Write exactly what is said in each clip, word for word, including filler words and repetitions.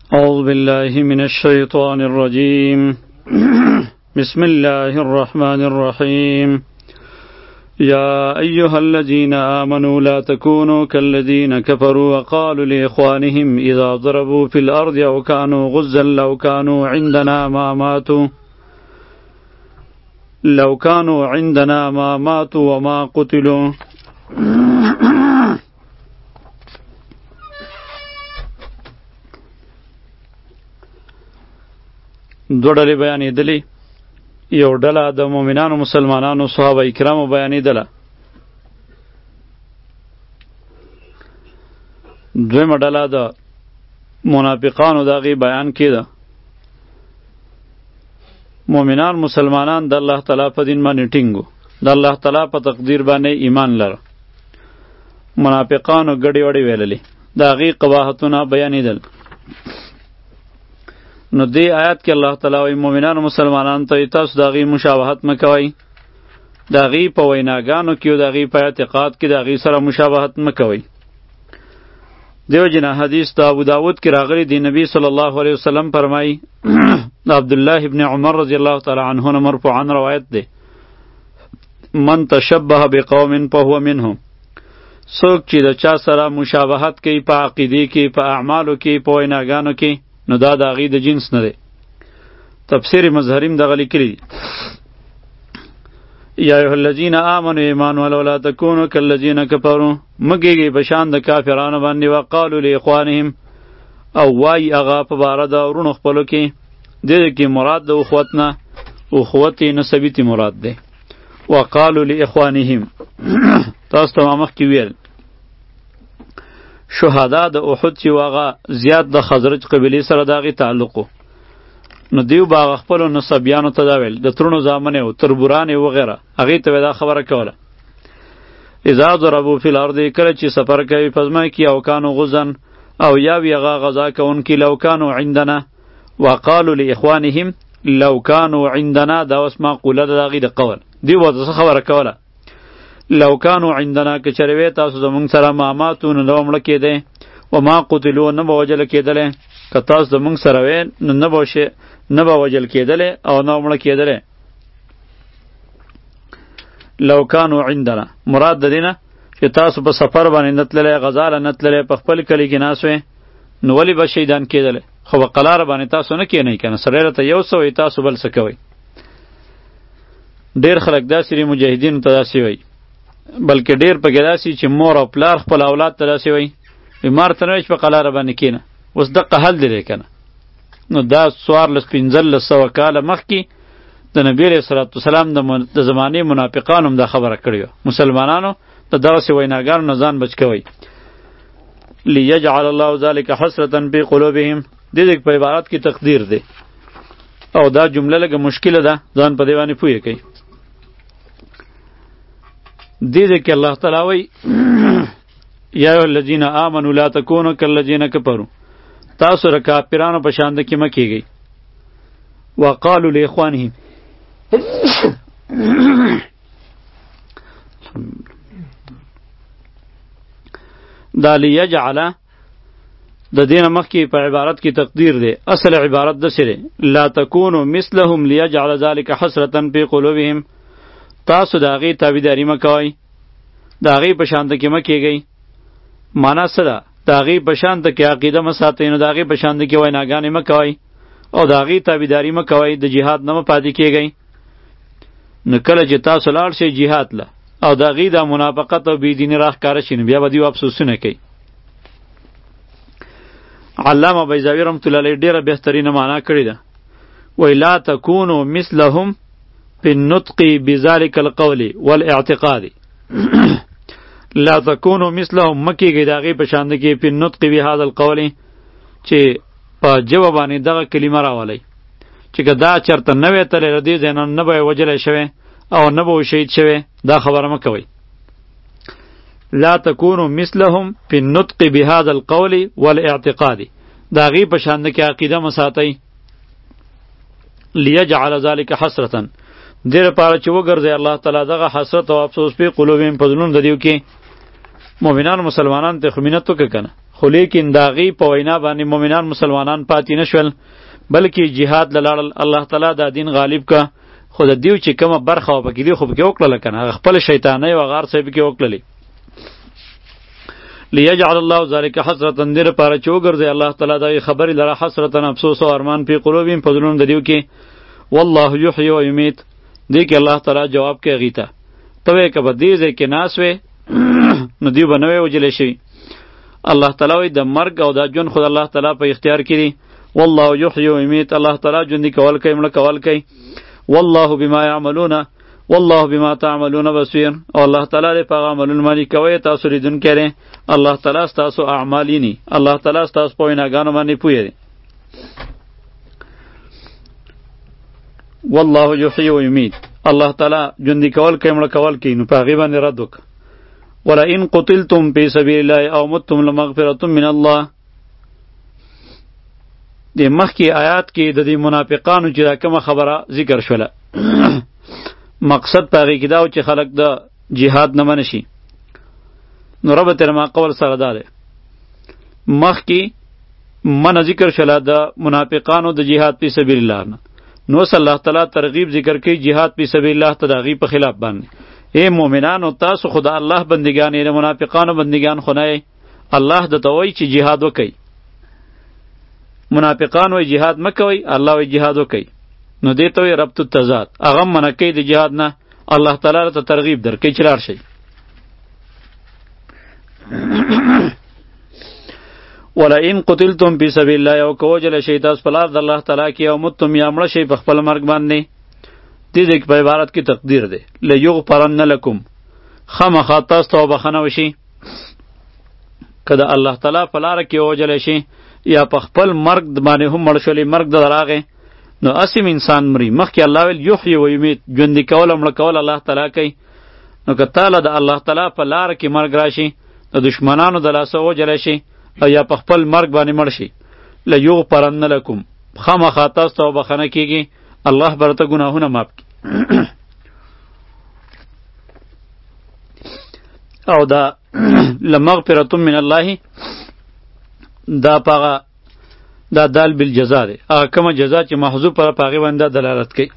أعوذ بالله من الشيطان الرجيم بسم الله الرحمن الرحيم يا أيها الذين آمنوا لا تكونوا كالذين كفروا وقالوا لإخوانهم إذا ضربوا في الأرض أو كانوا غزا لو كانوا عندنا ما ماتوا لو كانوا عندنا ما ماتوا وما قتلوا دو ډلې بیانېدلې. یو ډله د مؤمنانو مسلمانانو صحابه کرامو بیانېدله. دویمه ډله د منافقانو د هغې بیان کېده. مؤمنان مسلمانان د الله تعالی په دین باندې ټینګ وو، د الله تعالی په تقدیر باندې ایمان لره. منافقانو ګډې وډې ویللې، د هغې قباحتونه بیانېدل. نو دی آیات کې الله تعالی وایي مؤمنانو مسلمانانو ته تاسو د هغې مشابهت مه کوئ، د هغې په ویناګانو کې او د هغې په اعتقاد کې د هغې سره مشابهت مه کوئ. دیو جنا حدیث د ابو داود کې راغلی دی، نبی صلی الله علیه وسلم فرمایي د عبدالله ابن عمر رضی الله تعالی عنه مرفوعا روایت دی، من تشبه بقوم فهو منهم. څوک چې د چا سره مشابهت کوي په عقیدې کې، په اعمالو کې، په ویناګانو کې، نو دا د هغې د جنس نه دی. تفسیر مظهریم دغه لیکلي دي، یا ایها الذین آمنوا ایمان ولو لا تکونوا کالذین کفروا، مګیږئ په شان د کافرانو باندې. وقالوا لاخوانهم، او وایي هغه په باره د وروڼو خپلو کې، دې کې مراد د اخوت نه اخوت نسبي تی مراد دی. وقالوا لاخوانهم تاسو ته ما مخکې ویل شهدا د احد چې واغه زیات د خزرج قبیلې سره د هغې تعلق و، نو دیو به هغه خپلو نسبیانو ته دا ویل، د ترونو زامنې و، تربورانې وغیره، هغې ته به دا خبره کوله. اذا ضربوا فی الارض، کله چې سفر کوي په ځمکه کې، او کانو غزن، او یا وي هغه غذا کوونکي، لو کانو عندنا. وقالو لاخوانهم لو کانو عندنا، دا اوس معقوله ده د هغې د قول. دیو به څه خبره کوله، لو کانو عندنا، که چېرې وی تاسو زموږ سره ما ماتو، نو نه به مړه کېدی، و ما قتلو، نه به وژله کېدلی. که تاسو زموږ سره وی نو نه به نه به وژل کېدلی او نه به مړه کېدلی. لو کانو عندنا مراد د دې نه چې تاسو په سفر باندې نه تللی، غذا له نه تللی، په خپل کلي کې ناست وی، نو ولې به شهیدان کېدلی؟ خو په قلاره باندې تاسو نه کېنئ که نه، سړی راته یو څه وایي، تاسو بل څه کوئ. ډېر خلک داسې دي مجاهدینو ته داسې وایي، بلکې ډیر پکې داسې چې مور او پلار خپل اولاد ته داسې وایي، بیمار ته نه وایي چې په قلاره باندې کښېنه. اوس دقه حل دی که نه؟ نو دا څوارلس پنځلس سوه کاله مخکې د نبي علیه صلات وسلام د زمانې منافقانو هم دا خبره کړې وه. مسلمانانو د دغسې ویناګانو نه ځان بچ کوئ. لیجعل الله ذلک حسرة فی قلوبهم، دې دې په عبارت کې تقدیر دی، او دا جمله لږه مشکله ده، ځان په دې باندې پوهې کوئ. دې دې کې الله تعالی وایي یا ایها الذین آمنوا لا تکونوا کالذین کفروا، تاسو د کافرانو په شان کې مه کېږئ. وقالوا لاخوانهم، دا لیجعل د دې نه مخکې په عبارت کې تقدیر دی، اصل عبارت داسې دی، لا تکونوا مثلهم لیجعل ذلک حسرة فی قلوبهم، تاسو د هغې تابعداري مه کوئ، د هغې په شانته کې مه کېږئ. معنا څه ده؟ د هغې په شانته کې عقیده مه ساتئ، نو د هغې په شانته کې ویناګانې مه کوئ، او د هغې تابعداري مه کوئ، د جهاد نه مه پاتې کېږئ. نو کله چې تاسو لاړ شئ جهاد له، او د هغې دا منافقت او بېدیني راښکاره شي، نو بیا به دوی افسوسونه کوي. علامه بیضاوي رحمت الله علیه ډېره بهترینه معنا کړې ده، وایي لا تکونوا مثلهم فی النطق بذلک القول والاعتقاد. لا تکونوا مثلهم، مکیږئ د هغې په شانده کې، فی النطق بهذا القول، چې په ژبه باندې دغه کلمه راولئ، چې که دا چېرته نه وی تللی له دې ځای نه، نه به یې وژلی شوی او نه به شهید شوی، دا خبره مه کوئ. لا تکونوا مثلهم فی النطق بهذا القول والاعتقاد، د هغې په شانده کې عقیده مه ساتئ. لیجعل ذلک حسرة، دې لپاره چې وګرځي الله تعالی دغه حسرت او افسوس په قلوبهم، په زړونو د دیو کې. مؤمنان مسلمانان ته خو مینت وکړه که نه، خو لیکن د هغې په وینا باندې مؤمنان مسلمانان پاتې نه شول بلکې جهاد له لاړل. الله تعالی دا دین غالب که خو د دیو چې کومه برخه وه پکې دي خو پکې وکړله که نه هغه خپله شیطانۍ او هغه هر څه یې پکې وکړلې. لیجعل الله ذلک حسرة دې لپاره چې وګرځي الله تعالی دغې خبرې لره حسرة افسوس او ارمان فی قلوبهم په زړونو د دیو کې. والله یحیی و یمیت دې کې الله تعالی جواب کوي هغې ته. ته وایې که په دې ځای کې ناست وې نو دیو به نه وی وجلی شوي. الله تعالی وایي د مرګ او دا ژوند خو د الله تعالی په اختیار کې دي. والله یحیی و یمیت الله تعالی ژوندي کول کوي مړه کول کوي. والله بما یعملون والله بما تعملون بصیر او الله تعالی دې په هغه عملونو باندې کوئ تاسو لیدونکی دی. الله تعالی ستاسو اعمال ویني. الله تعالی ستاسو په ویناګانو باندې پوهه دی. والله یحیی و یمیت الله تعالی ژوندي کول کوي مړه کول کوي نو په هغې باندې رد وکړه. ولئن قتلتم فی سبیل الله او متم لمغفرة من الله. د مخکې آیات کې د دې منافقانو چې دا کومه خبره ذکر شوله مقصد په هغې کې دا و چې خلک د جهاد نه منع شي. نو رب تر ما قول سره دا دی مخکې منع ذکر شوله د منافقانو د جهاد فی سبیل الله نه. نو صلی الله تعالی ترغیب ذکر کوي جهاد فی سبیل الله ته د هغې په خلاف باندې. اے مؤمنانو تاسو خو د الله بندگان یې د منافقانو بندگان خو نه یې. الله درته وایي چې جهاد وکئ. منافقان وایي جهاد مه کوئ الله وایي جهاد وکئ. نو دې ته وایي ربط التضاد. هغه هم منع کوي د جهاد نه الله تعالی راته ترغیب درکوي چې لاړ شئ. ولئن قتلتم فی سبیل الله او که وجله شئ تاسو په لار د الله تعالی کې او متم یا مړه شئ په خپل مرګ باندې. دې ځای کې په عبارت کې تقدیر دی لیغفرن لکم خامخا تاسو ته بخښنه وشي که د الله تعالی په لاره کې ووجلی شي یا په خپل مرګ باندې هم مړ شولی مرګ د راغی نو اسیم انسان مري. مخکې الله ویل یحیی و یمیت ژوندي کول او مړه کول الله تعالی کوي. نو که تاله د الله تعالی په لاره کې مرګ راشي د دشمنانو د لاسه ووجلی شي او یا په خپل مرګ باندې مړ شي لیغفرن لکم خامخا تاسو ته بخښنه کیږي الله برته گناهونه معاف کی. او دا لمغفرة من الله دا پاغه دا دال بالجزا دی. هغه کومه جزا چې محذوف پر پاغه باندې دلالت کوي.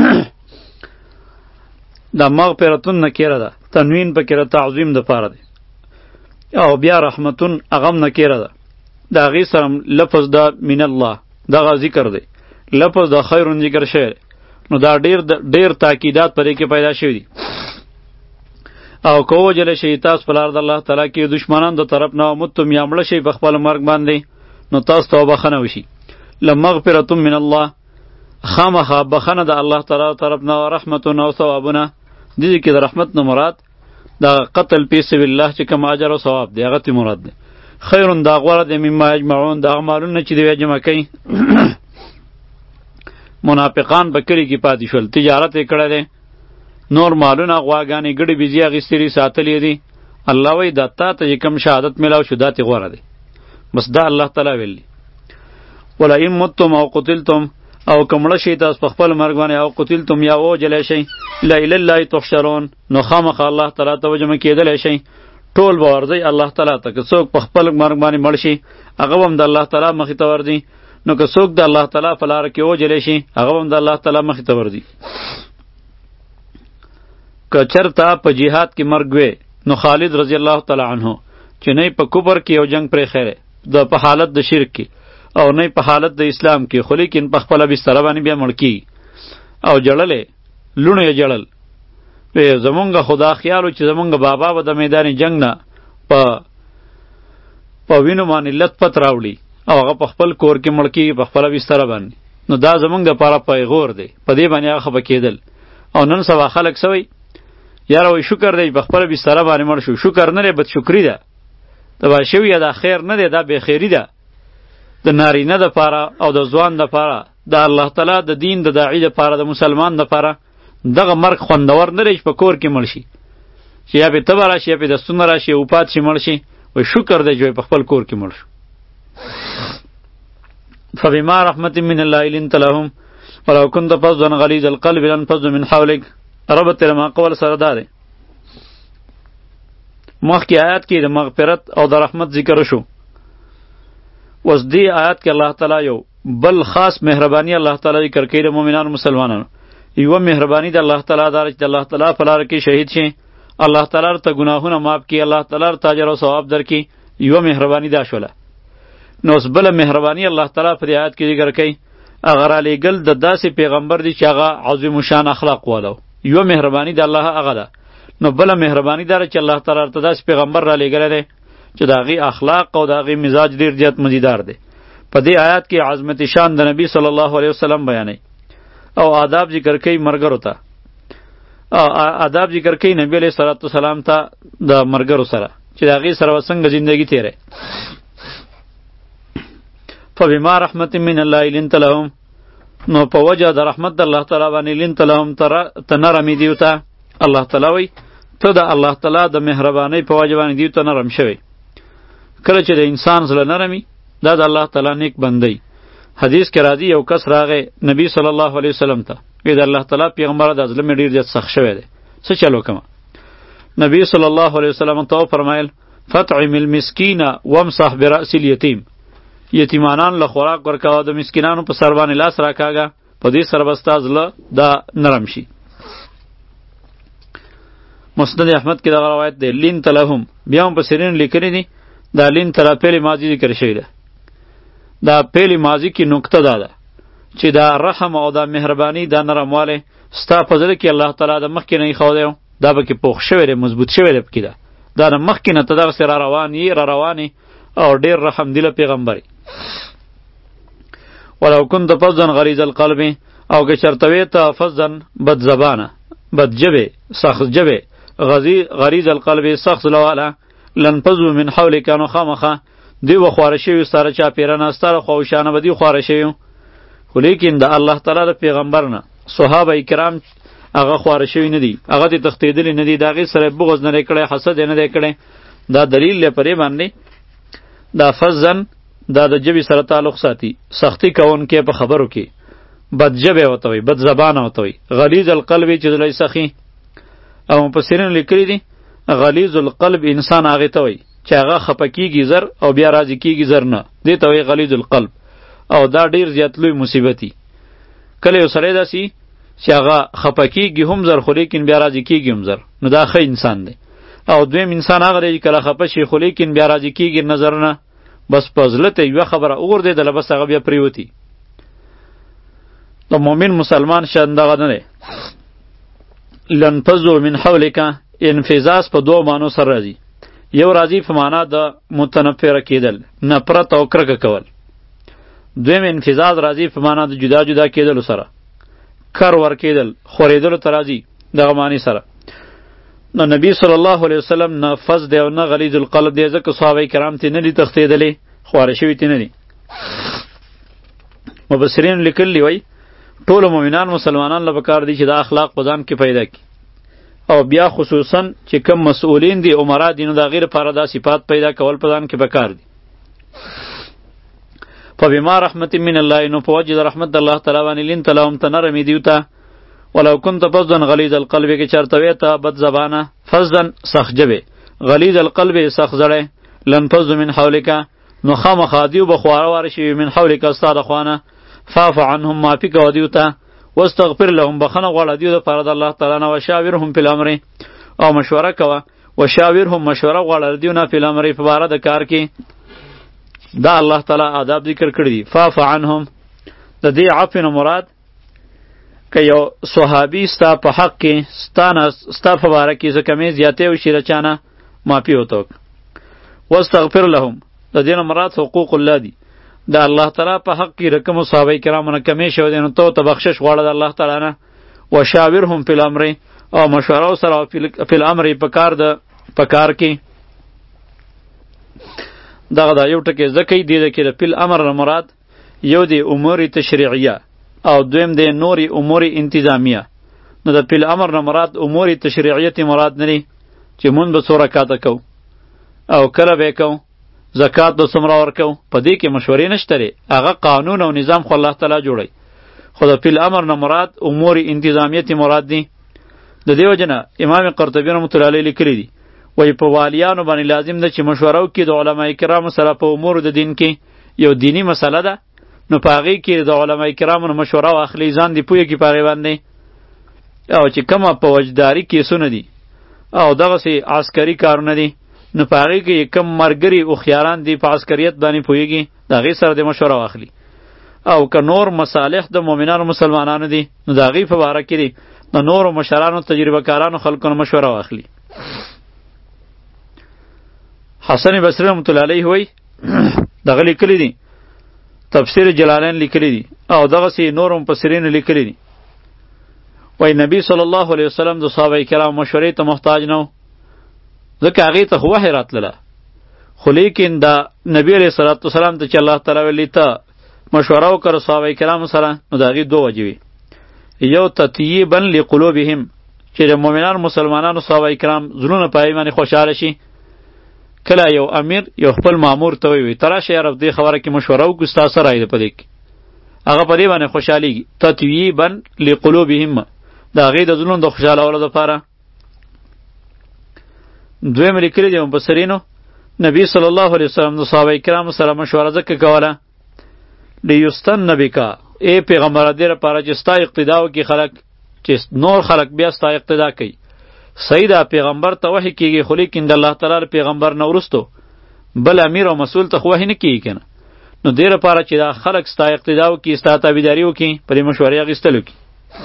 دا مغفرتون نکیره ده تنوین پکې تعظیم د پاره دی. او بیا رحمتون اغم نکیره ده دا غي سره لفظ دا من الله دا ذکر دی. لفظ دا خیرون ذکر شوی نو دا ډیر ډیر تاکیدات پرې کې پیدا شوی دي. او کو وجل شي تاسو په لار د الله تعالی کې دشمنان د طرف نه متم یا مړه شي په خپل مرګ باندې نو تاسو ته بخنه وشي. لمغفرة من الله خامخا بخنه د الله تعالی طرف نه رحمت او ثوابونه. دې کې د رحمت نه مراد دا قتل فی سبیل الله چې کوم اجر او ثواب دی هغه ته مراد دی. خیرون دا غوړه د مما اجمعون دا اعمالونه چې دی جمع کوي. منافقان بکری کی پاتې شول تجارت یې کړی دی نور مالونه غواګانې ګډې بیزي اخیستلي ساتلې دي. الله وایي دا تا ته چې کوم شهادت میلاو شو دا تې غوره دی. بس دا الله تعالی ویلی. ولئن متم او قتلتم او که مړه شئ تاسو په خپل مرګ باندې او قتلتم یا ووجلی شئ الی الله تحشرون نو خامخا الله تعالی ته وجمع کېدلی شئ. ټول به ورځئ الله تعالی ته. که څوک په خپل مرګ باندې مړ شي هغه هم د الله تعالی مخې ته ورځي. نو که څوک د الله تعالی په لاره کې وجلی شي هغه هم د الله تعالی مخې ته ورځي. که چرته په جهاد کې مرګ وی نو خالد رضی الله تعالی عنه چې نه په کفر کې یو جنگ پرې خیره د په حالت د شرک کې او نه په حالت د اسلام کې خو لیکن په خپل بستر باندې بیا مړ کی او جړلې لونه یې جړل. وی زمونږ خدا خیالو چې زمونږ بابا به د میدان جنگ نه په په وینو باندې لت پت راوړي او هغه په خپل کور کې مړ کېږي په خپله بستره باندې. نو دا زمونږ دپاره پیغور دی په دې باندې هغه خفه کېدل. او نن سبا خلک څه وایي یاره وایي شکر دی په خپله بستره باندې مړ شو. شکر نه دی بدشکري ده. تبا شوي دا خیر نه دی دا بېخیري ده. د نارینه دپاره او د ځوان دپاره د الله تعالی د دین د داعي دپاره د مسلمان دپاره دغه مرګ خوندور نه دی چې په کور کې مړ شي چې یا پې تبه راشي یا پې دستونه راشي او پات شي مړ شي. وایي شکر دی چې په خپل کور کې مړ شو. فبما رحمت من الله لنت لهم ولو كنت فظا غليظ القلب لانفضوا من حولك. رب تر ما قول سره دا دی. مخکې آیات کې د مغفرت او د رحمت ذکر شو وس دی آیات کې الله تعالی یو بل خاص مهرباني الله تعالی ذکر کوي د مؤمنانو مسلمانانو. یو مهرباني د الله تعالی دار چې الله تعالی په لار کې شهید شي، الله تعالی ته ګناهونه معاف کړي، الله تعالی ته اجر او ثواب درکړي. یو مهرباني دا شوله. نو اوس بله مهرباني الله تعالی په دې آیات کې ذکر کوي، هغه رالیږل د داسې پیغمبر دی چې هغه عظیم شان اخلاق والو. یو مهرباني د الله هغه ده. نو بله مهرباني دا چې الله تعالی ته داسې پیغمبر رالیږلی دی چې د هغې اخلاق او د هغې مزاج ډېر زیات مزیدار دی. په دې آیات کې عظمت شان د نبی صلی الله علیه وسلم بیانوي او آداب ذکر کوي مرګرو ته. آداب ذکر کوي نبی علیه صلوات والسلام ته د مرګرو سره چې د هغې سره به څنګه زندگی تیری. فبما رحمت من الله لنت لهم، نو په وجه د رحمت د الله تعالی باندې لنت لهم ته نرمي دیو ته. الله تعالی وایي ته د الله تعالی د مهربانۍ په وجه باندې دیو ته نرم شوی. کله چې د انسان زړه نرمي دا د الله تعالی نیک بندی. حدیث کې راځي یو کس راغی نبی صلی الله علیه وسلم ته، وی د الله تعالی پیغمبر د زړه مې ډېر زیات سخت شوی دی، څه چل وکړم؟ نبی صلی الله علیه وسلم ته وفرمایل فطعم المسکین وامسح برأس الیتیم، یتیمانان له خوراک ورکوه، د مسکینانو په سر باندې لاس راکاږه، په دې سره به ستا زړه دا نرم شي. مسند احمد کې دغه روایت دی. لینت لهم بیا هم په سیرین لیکلی دی دا لینت را پیل ماضی ذکر شوی ده. دا پیل ماضی کې نکته دا ده چې دا رحم او دا مهرباني دا نرموالی ستا په زړه کې الله تعالی د مخکې نه ایښودی و، دا پکې پوخ شوی دی، مضبوط شوی دی پکې ده. دا د مخکې نه ته دغسې را روان یې را روانې او ډېر رحم دله پیغمبر. ولو كنت فظا غلیظ القلب، او که چرته وې ته فظا بد زبانه بد جبې سخت جبې غلیظ القلب سخت زړه والا لنفضوا من حولک، نو خامخه دوی به خواره شوي ستا له چاپېره ستا له خواوشانه به دوی خواره شوي. خو لیکن د الله تعالی د پیغمبر نه صحابه کرام هغه خواره شوي نه دي، هغه ترې تښتېدلي نه دي، د هغې سره بغض نه دی کړی، حسد یې نه دی کړی. دا دلیل دی په دې باندې دا فظن دا د ژبې سره تعلق ساتي، سختی کوونکی په خبرو کې، بد ژبې ورته وایي، بد زبانه ورته وایي، غلیظ القلب چې زړه یې سخي. او مفسرین لیکلي دي غلیظ القلب انسان هغې ته وایي چې هغه خفه کېږي زر او بیا راضي کېږي زر نه، دې ته وایي غلیظ القلب. او دا ډېر زیات لوی مصیبت وي. کله یو سړی داسې چې هغه خفه کېږي هم زر خو لیکن بیا راضي کېږي هم زر، نو دا ښه انسان دی. او دویم انسان هغه دی چې کله خفه شي خو لیکن بیا راضي کېږي نظر نه، بس په زړه ته یوه خبره وغورځېدله بس هغه بیا پرېوتي. د مؤمن مسلمان شان دغه نه دی. لنفضوا من حولک، انفزاز په دوه معنو سره راځي. یو راځي په معنا د متنفره کېدل، نفرت او کرکه کول. دویم انفزاز راځي په معنا د جدا جدا کېدلو سره، کر ور کېدل، خورېدلو ته راځي دغه معنی سره. نو نبی صلی الله علیه وسلم نه فز دی او نه غلیظ القلب دی، ځکه صحابه کرام ته نه دي تښتېدلي، خواره شوي ته نه دي. مبصرین لیکلي وایي ټولو مؤمنان مسلمانان له پکار دي چې دا اخلاق په ځان کې پیدا کړي، او بیا خصوصا چې کم مسئولین دي عمرا دي نو د هغې لپاره دا صفات پیدا کول په ځان کې پکار دي. فبما رحمت من الله، نو په وجه د رحمت د الله تعالی باندې لنت لهم ته نرمي دیو ته. ولو كنت فظا غلیظ القلب، کې چرته وې ته بد زبانه، فظا سخت جبې، غلیظ القلب سخت زړی، لنفضوا من حولک، نو خامخا دیو به خواره واره شوي من حولک ستا د خوانه. فاعف عنهم، معافي کوه دیو ته، واستغفر لهم، بخښنه غواړه دیو دپاره د الله تعالی نه، وشاورهم فی الامر، او مشوره کوه، وشاورهم مشوره غواړه دیو نه فی الامر په باره د کار کې. دا الله تعالی آداب ذکر کړي دي. فاعف عنهم، د دې عفو نه مراد که یو صحابي ستا په حق کې ستانه ستا په باره کې څه کمې زیاتې وشي د چا نه، معافي ورته وکړه. واستغفر لهم، د دې نه مراد حقوق الله دي. د الله تعالی په حق کې رقم صحابه کرامو نه کمې شوی دی، نو ته ورته بخشش غواړه د الله تعالی نه. وشاورهم فی الامر، او مشوره سره فی الامر په کار د په کار کې. دغه دا یو ټکی ځکه دې ده کې د فی الامر نه مراد یو دی امور تشریعیه او دویم دی نوري امور انتظامیه. نو د فی الامر نه مراد امور تشریعیه مراد نه دی چې مونږ به څو رکعاته کوو او کله به کوو، زکات به څومره ورکوو، په دې کې مشورې نشته دی، هغه قانون او نظام خو الله تعالی جوړوي. خو د فی الامر نه مراد امور انتظامیه مراد دی. د دې وجه نه امام قرطبي رحمة الله علیه لیکلی دی، وایي په والیانو باندې لازم ده چې مشوره وکړي د علما کرامو سره په امور د دین کې، یو دینی مسله ده، نو په هغې کې د علما کرامو نه مشوره واخلي، ځان دې پوهېږي په هغې باندې. او چې کومه په وجداري کیسونه دي او دغسې عسکري کارونه دي، نو په هغې کې کم ملګري هوښیاران دي په عسکریت باندې پوهېږي، د هغې سره دې مشوره واخلي. او که نور مصالح د مؤمنانو مسلمانانو دي، نو د هغې په باره کې دي د نورو مشرانو تجربه کارانو خلکو نه مشوره واخلي. حسن بصري رحمت الله علیه وایي دغه لیکلی دي، تفسیر جلالین لیکلی دي او دغسې نور مفسرینو لیکلی دي. وایي نبی صلی الله علیه وسلم د صحابه کرام مشورې ته محتاج نه و، ځکه هغې ته خو وحی راتلله. خو لیکن د نبی علیه صلات وسلام ته چې الله تعالی ویلي ته مشوره وکړه صحابه کرامو سره، نو د هغې دوه وجې وي. یو تطیبا لقلوبهم، چې د مؤمنانو مسلمانانو صحابه کرام زړونه په هغې باندې خوشحاله شي. کله یو امیر یو خپل مامور ته ووایي ته راشه یاره دې خبره کې مشوره وکړو، ستا څه رایې ده په دې کې، هغه په دې باندې خوشحالېږي. تطیبا لقلوبهم، د هغې د زړونو د خوشحالولو دپاره. دویم لیکلي دي مفسرینو نبی صلی الله علیه وسلم د صحابه کرامو سره مشوره ځکه کوله لیستن بکا، ای پیغمبره دې لپاره چې ستا اقتدا وکړي خلک، چې نور خلک بیا ستا اقتدا کوي. صحیح ده پیغمبر ته وحی کېږي، خو لیکن د الله تعالی پیغمبر نه وروستو بل امیر او مسؤول ته خو وحی نه کېږي که نه. نو دې لپاره چې دا خلک ستا اقتدا وکړي، ستا تابعداري وکړي، په دې مشورې اخیستل وکړي.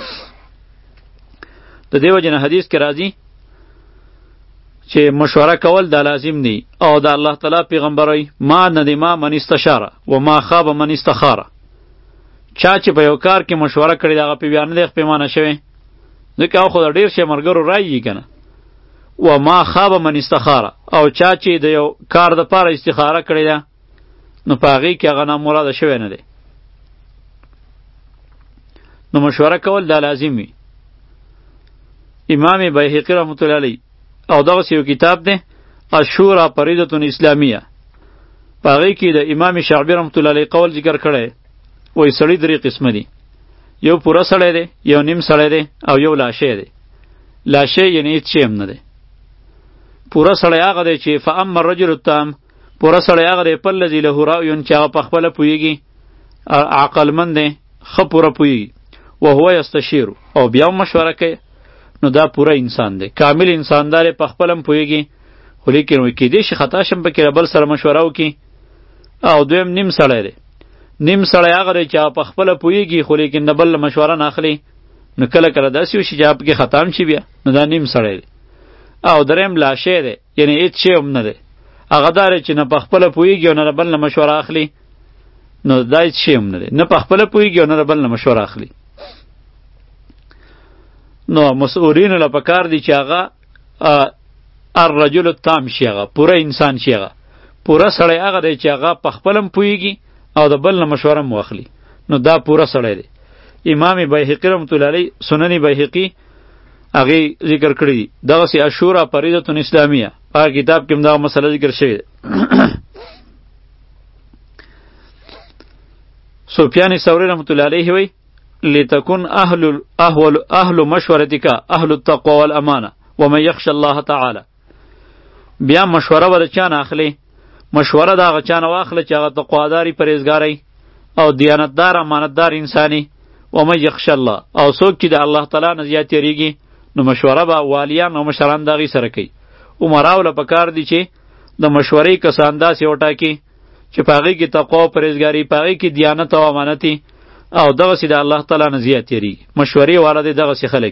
د دې وجې نه حدیث کې راځي چې مشوره کول دا لازم دی. او د الله تعالی پیغمبر وایي ما ندما من استشاره و ما خاب من استخاره، چا چې په یو کار کې مشوره کړې د هغه په بیا نه دی پښیمانه شوی، ځکه هغه خو د ډېر شی ملګرو رایي وي که نه. و ما خاب من استخاره، او چا چې د یو کار دپاره استخاره کړې ده، نو په هغې کې هغه نامراده شوی نه دی. نو مشوره کول دا لازم وي. امام بیهقی رحمت الله علیه او دغسې یو کتاب دی الشورى فریضة اسلامیه، په هغې کې د امام شعبي رحمت الله علیه قول ذکر کړی. وایي سړي درې قسمه دي، یو پوره سړی دی، یو نیم سړی دی، او یو لاشی دی. لاشی یعنی هېڅ شی هم نه دی. پوره سړی هغه دی چې فاما الرجل التام، پوره سړی هغه دی پالذي له رأی، چې هغه پخپله پوهېږي، عقلمند دی، ښه پوره پوهېږي. وهو یستشیر، او بیا هم مشوره کوي. نو دا پوره انسان دی، کامل انسان دی، پخپله هم پوهېږي، خو لیکن وایي کیدای شي خطا شم پکې بل سره مشوره وکړي. او دویم نیم سړی دی، نیم سړی هغه دی چې هغه پخپله پوهېږي، خو لیکن د بل مشوره نه اخلي. نو کله کله داسې وشي چې هغه پکې خطا هم شي بیا، نو دا نیم سړی دی. او دریم لاشی دی، یعنی هېڅ شی هم نه دی، هغه دا دی چې نه پخپله پوهېږي او نه د بل نه مشوره اخلي. نو دا هېڅ شی هم نه دی، نه پخپله پوهېږي او نه د بل نه مشوره اخلي. نو مسؤولینو له پکار دی چې هغه الرجل التام شي، هغه پوره انسان شي، هغه پوره سړی هغه دی چې هغه پخپله هم پوهېږي او د بل نه مشوره هم واخلي. نو دا پوره سړی دی. امام بیهقي رحمت الله علیه سنن بیهقي هغې ذکر کړي دي، دغسې الشورى فریضة اسلامیه، هغه کتاب کې هم دغه مسله ذکر شوې ده. سفیان ثوری رحمت الله علیه وایي لتكن اهل اهل اهل مشورتك اهل التقوى والامانه ومن يخشى الله تعالی. بیا مشوره به د چا نه اخلي؟ مشوره د هغه چا نه واخله چې هغه تقواداري، پرهیزګارۍ او دیانتدار امانتدار انساني. ومن یخشى الله، او څوک چې د الله تعالی نه زیات یریږي، نو مشوره به والیان او مشران د هغې سره کوي. عمراو له پکار دي چې د مشورې کسان داسې وټاکي چې په هغې کې تقوا او پرهیزګاري، په هغې کې دیانت او امانتي، او دغسې د الله تعالی نه زیات یریږي. مشورې والا دی دغسې خلک.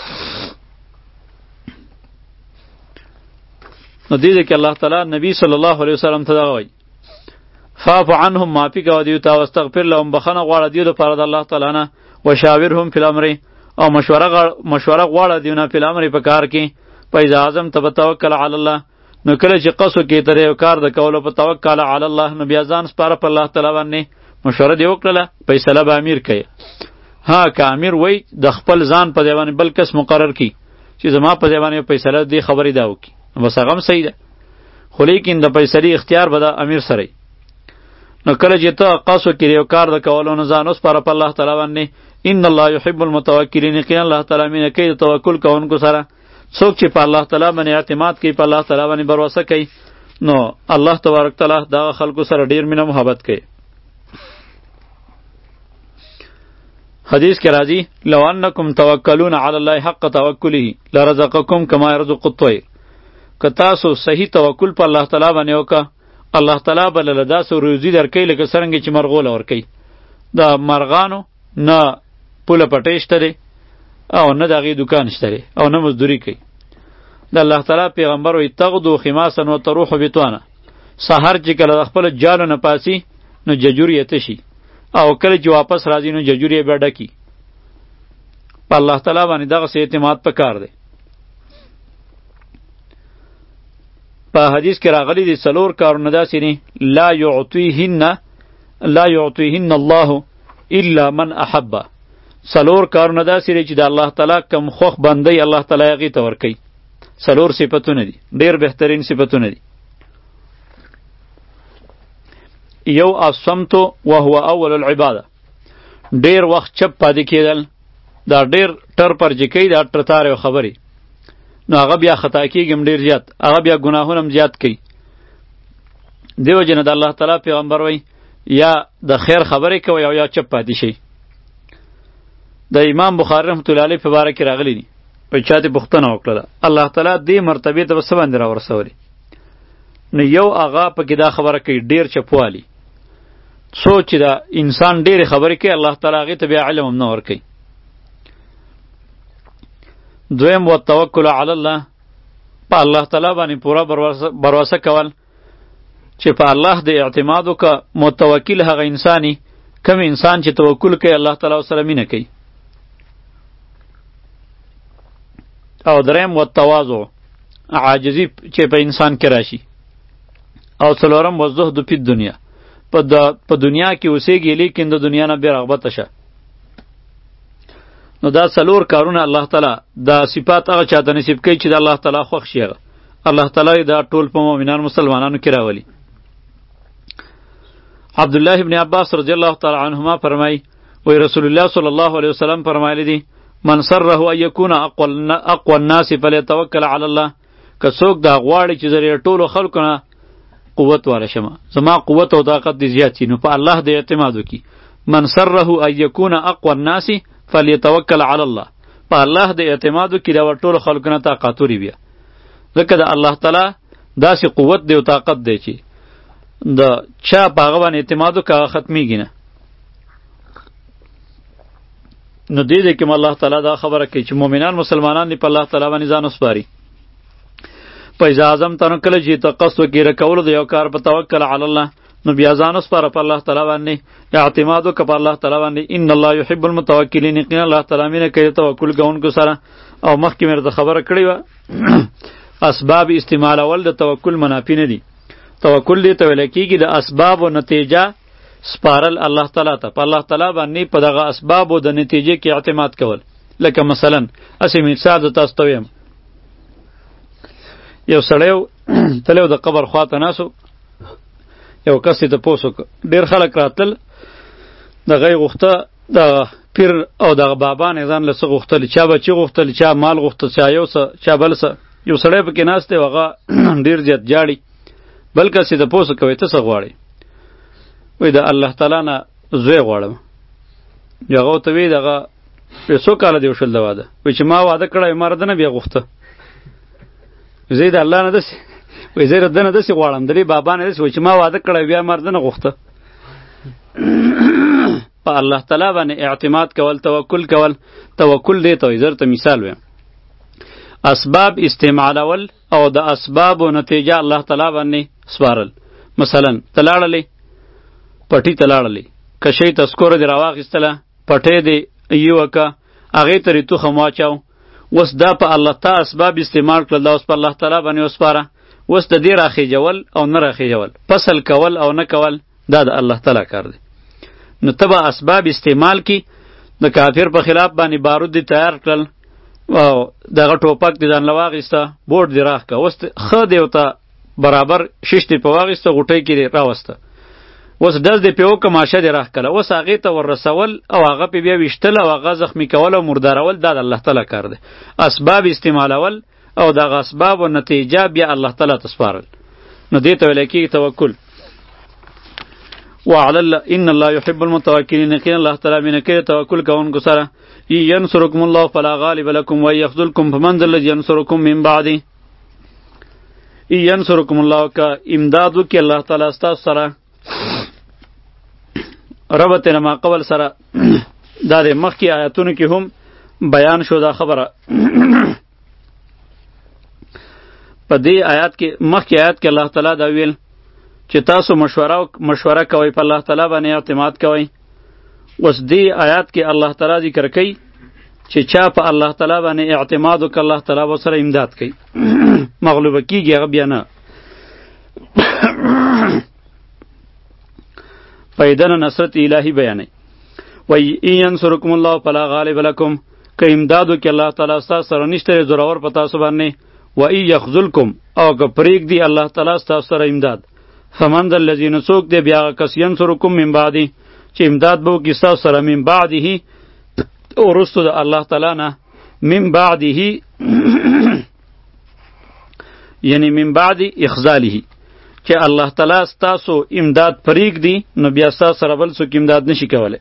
نو دې ځای کې الله تعالی نبی صلی الله علیه وسلم ته دغه وایي فاعف عنهم، معافي کوه دیو ته، واستغفر لهم، بخښنه غواړه دیو دپاره د الله تعالی نه، وشاورهم فی الامر، او مشوره مشوره غواړه دیو نه فی الامر په کار کې. فاذا عزمت فتوکل علی الله، نو کله چې قصد کې تر یو کار د کولو په توکل علی الله، نو بیا ځان سپاره په الله تعالی باندې. مشوره دی وکړله، فیصله به امیر کوي. ها که امیر وای د خپل ځان په ځای باندې بل کس مقرر کړي چې زما په ځای باندې فیصله دې خبرې دا وکړي، نو بس هغه هم صحیح ده، خو لیکن د فیصلې اختیار به د امیر سره وي. نو کله چې ته قصد کې یو کار د کولو نه ځان وسپاره په الله تعالی باندې، ان الله یحب المتوکلین، یقینا الله تعالی مینه کوي د توکل کوونکو سره. څوک چې په الله تعالی باندې اعتماد کوي، په الله تعالی باندې بروسه کوي، نو الله تبارک تعالی دغه خلکو سره ډیر مینه محبت کوي. حدیث کې راځي لو انکم توکلون علی الله حق توکله لرزقکم کما يرزق الطير. که تاسو صحیح توکل په الله تعالی باندې وکړه، الله تعالی به له داسې روزي درکوي لکه څرنګه چې مرغوله ورکوي. د مرغانو نه پوله پټۍ شته دی او نه د هغې دوکان شته دی او نه مزدوري کوي. د الله تعالی پیغمبر وایي تغدو خماسا و تروح بطوانا. سحر چې کله د خپل جالو نه پاسي نو ججور یې تشي او کله چې واپس راځي نو ججور یې بیا ډکي. په الله تعالی باندې دغسې اعتماد پکار دی. په حدیث کې راغلی دی څلور کارونه داسې دي لا یعطیهن لا یعطیهن الله الا من احب. څلور کارونه داسې دي چې د الله تعالی کم خوښ بندی الله تعالی هغې ته ورکوي. څلور صفتونه دي، ډېر بهترین صفتونه دي. یو الصمت وهو اول العباده، ډېر وخت چپ پاتې کېدل. دا ډېر ټر پر جکوي، دا ټرتارې خبرې، نو هغه بیا خطا کېږي هم ډېر زیات، هغه بیا ګناهونه هم زیات کوي. دیو جنه د الله تعالی پیغمبر وایي یا د خیر خبرې کوئ او یا چپ پاتې شئ. د امام بخاري رحمت الله علیه په باره کې راغلی دي، په چا ته پوښتنه وکړله الله تعالی دې مرتبې ته به څه باندې راورسولي؟ نو یو هغه پکې دا خبره کوي ډېر چپوالي، څوک چې دا انسان ډېرې خبرې کوي الله تعالی هغې ته بیا علم هم نه ورکوي. دویم و توکل علی الله، په الله تعالی باندې پوره بروسه کول چې په الله د اعتماد وکړه. متوکل هغه انسانی کم انسان چې توکل کوي الله تعالی ورسره مینه کوي. او دریم و تواضع، عاجزی چې په انسان کې راشي. او څلورم و زهد فی الدنیا، په دنیا کې اوسېږي لیکن د دنیا نه بې رغبته شه. نو دا څلور کارونه الله تعالی دا صفات هغه چاته نصیب کوي چې د الله تعالی خوښ شي. هغه الله تعالی دا ټول په مؤمنان مسلمانانو کې راولي. عبدالله ابن عباس رضی الله تعالی عنهما فرمایي وی رسول الله صلی الله علیه وسلم فرمایلی دي من سره ان یکون اقوى الناس فلیتوکل علی الله. که څوک دا غواړي چې زه ټولو خلکو نه قوت والا شمه، زما قوت او طاقت دې زیات شي، نو په الله دې اعتماد وکړي. من سره ان یکون اقوى الناس فلیتوکل علی الله، په الله دې اعتماد وکړي دا ټولو خلکو نه طاقت وري بیا. ځکه د الله تعالی داسې قوت دی او طاقت دی چې د چا په هغه باندې اعتماد وکړه هغه ختمیږي نه. نو دې دې کې الله تعالی دا خبره کوي چې مؤمنان مسلمانان دې په الله تعالی باندې ځان وسپاري. په اذا اعظمتنو کله چې تقصد وکړي رکولو د یو کار په توکل علی الله، نو بیا ځان وسپاره په الله تعالی باندې، اعتماد وکړه په الله تعالی باندې. ان الله یحب المتوکلین، یقینا الله تعالی مینه کوي توکل کوونکو سره. او مخکې مې درته خبره کړې وه اسباب استعمالول د توکل منافي نه دي. توکل دې ته ویل کېږي د اسباب و نتیجه سپارل الله تعالی ته، په الله تعالی باندې په دغه اسباب و د نتیجې کې اعتماد کول. لکه مثلا اسې مثال د تاسو ته ویم، یو سړی تللی د قبر خواته ناسو، یو کس یې تپوس وکړ، ډېر خلک راتلل، دغه یې غوښته د پیر او دغه بابا نه ځان له څه غوښتل، چا بچي غوښتل، چا مال غوښتل، چا یو څه، چا بل څه. یو سړی پکې ناست دی، هغه ډېر زیات جاړي. بل کس یې تپوس وکړ ته څه غواړې؟ وایي د الله تعالی نه زوی غواړم. هغه ورته وایي دغه څو کاله دی وشول د واده؟ وایي چې ما واده کړی ما رده نه بیا غوښته. زه د الله نه داسې وایي زه رده نه داسې غواړم، د دې بابا نه داسې وایي چې ما واده کړی بیا ما رده نه غوښته. په الله تعالی باندې اعتماد کول، توکل کول. توکل دی ته وایي. زه درته مثال ویم، اسباب استعمالول او د اسباب و نتیجه الله تعالی باندې سپارل. مثلا تلاړلې پټی تلاړلې، کشۍ تسکوره دې راواخیستله، پټۍ دې یوکه، هغې ته دې توخم واچاو. اوس دا په الله تعالی اسباب استعمال کړل، دا اوس په الله تعالی باندې وسپاره. اوس د دې راخیجول او نه راخیجول، فصل کول او نه کول، دا د الله تعالی کار دی. نو ته به اسباب استعمال کی، د کافر په خلاف باندې بارود دې تیار کړل او دغه ټوپک دې ځان له واخیسته، بوټ دې راښکه، اوس ښه دی ورته برابر شش دې په واخیسته، غوټۍ کې دې راوسته، اوس ډز دې پې وکړه، ماشه دې راښکله، اوس هغې ته وررسول او هغه پې بیا ویشتل او هغه زخمي کول او مردارول، دا د الله تعالی کار دی. اسباب استعمالول او دغه اسباب و نتیجه بیا الله تعالی ته سپارل، نو دې ته ویلی کېږي توکل. وعلى الله ان الله يحب المتوکلین، یقینا الله تعالی مینه کوي توکل کوونکو سره. ینصرکم الله فلا غالب لكم ويخذلكم فمن ذا الذي ينصركم من بعده. ینصرکم الله کا امداد وکي الله تعالی ستاسو سره. ربط ما قبل سره دا د مخکې آیاتونو کې هم بیان شو دا خبره. په دې آیات کې مخکې آیات کې الله تعالی دا ویل چې تاسو مشوره مشوره کوئ په الله تعالی باندې اعتماد کوئ. اوس دې آیات کې الله تعالی ذکر کوي چې چا په الله تعالی باندې اعتماد وکړ الله تعالی به سره امداد کوي. مغلوبه کیږي هغه بیا نه. پیدن نصرت الهی بیانوي. وای ان ینصرکم الله فلا غالب لكم، که امداد وکړي الله تعالی ستاسو سره نشته زورور په تاسو باندې. و ان یخذلکم، او که پرېږدي الله تعالی ستاسو سره امداد. فمن ذا الذی، نو څوک دی بیا هغه کس ینصرکم من بعده چې امداد به وکړي ستاسو سره من بعده وروستو د الله تعالی نه. من بعده یعنی من بعد اخذاله، چې الله تعالی ستاسو امداد پرېږدي نو بیا ستاسو سره بل څوک امداد نشي کولی.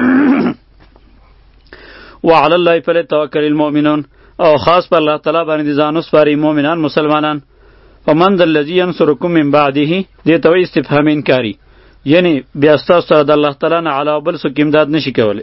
وعلى الله فليتوکل المؤمنون، او خاص په الله تعالی باندې ځان وسپاري مؤمنان مسلمانان. فمن ذا الذي ينصركم من بعده، دې ته وایي استفهام انکاري، یعنی بیا ستاسو سره د الله تعالی نه علاوه بل څوک امداد نشي کولی.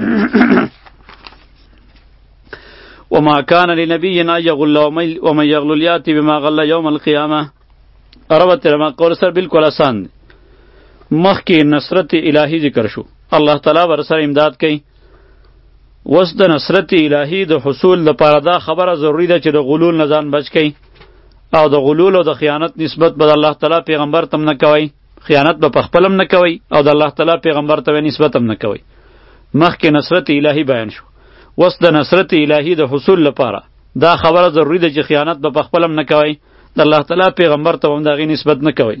وما كان لنبي ان يغل ومن يغل ياتي بما غل يوم القيامه. ربط ما قول سر بالکل آسان دی. مخکې نصرت الهی ذکر شو، الله تعالی ور سره امداد کوي. وس د نصرت الهی د حصول لپاره دا خبره ضروری ده چې د غلول نه ځان بچ کړي، او د غلول او د خیانت نسبت به الله تعالی پیغمبر تم نه کوي. خیانت به پخپلم نه کوي او د الله تعالی پیغمبر ته نسبت هم نه کوي. مخکې نصرت الهی بیان شو. وس د نصرت الهی د حصول لپاره دا خبره ضروری ده چې خیانت به پخپلم نه کوي، د الله تعالی پیغمبر ته هم دغه نسبت نه کوي.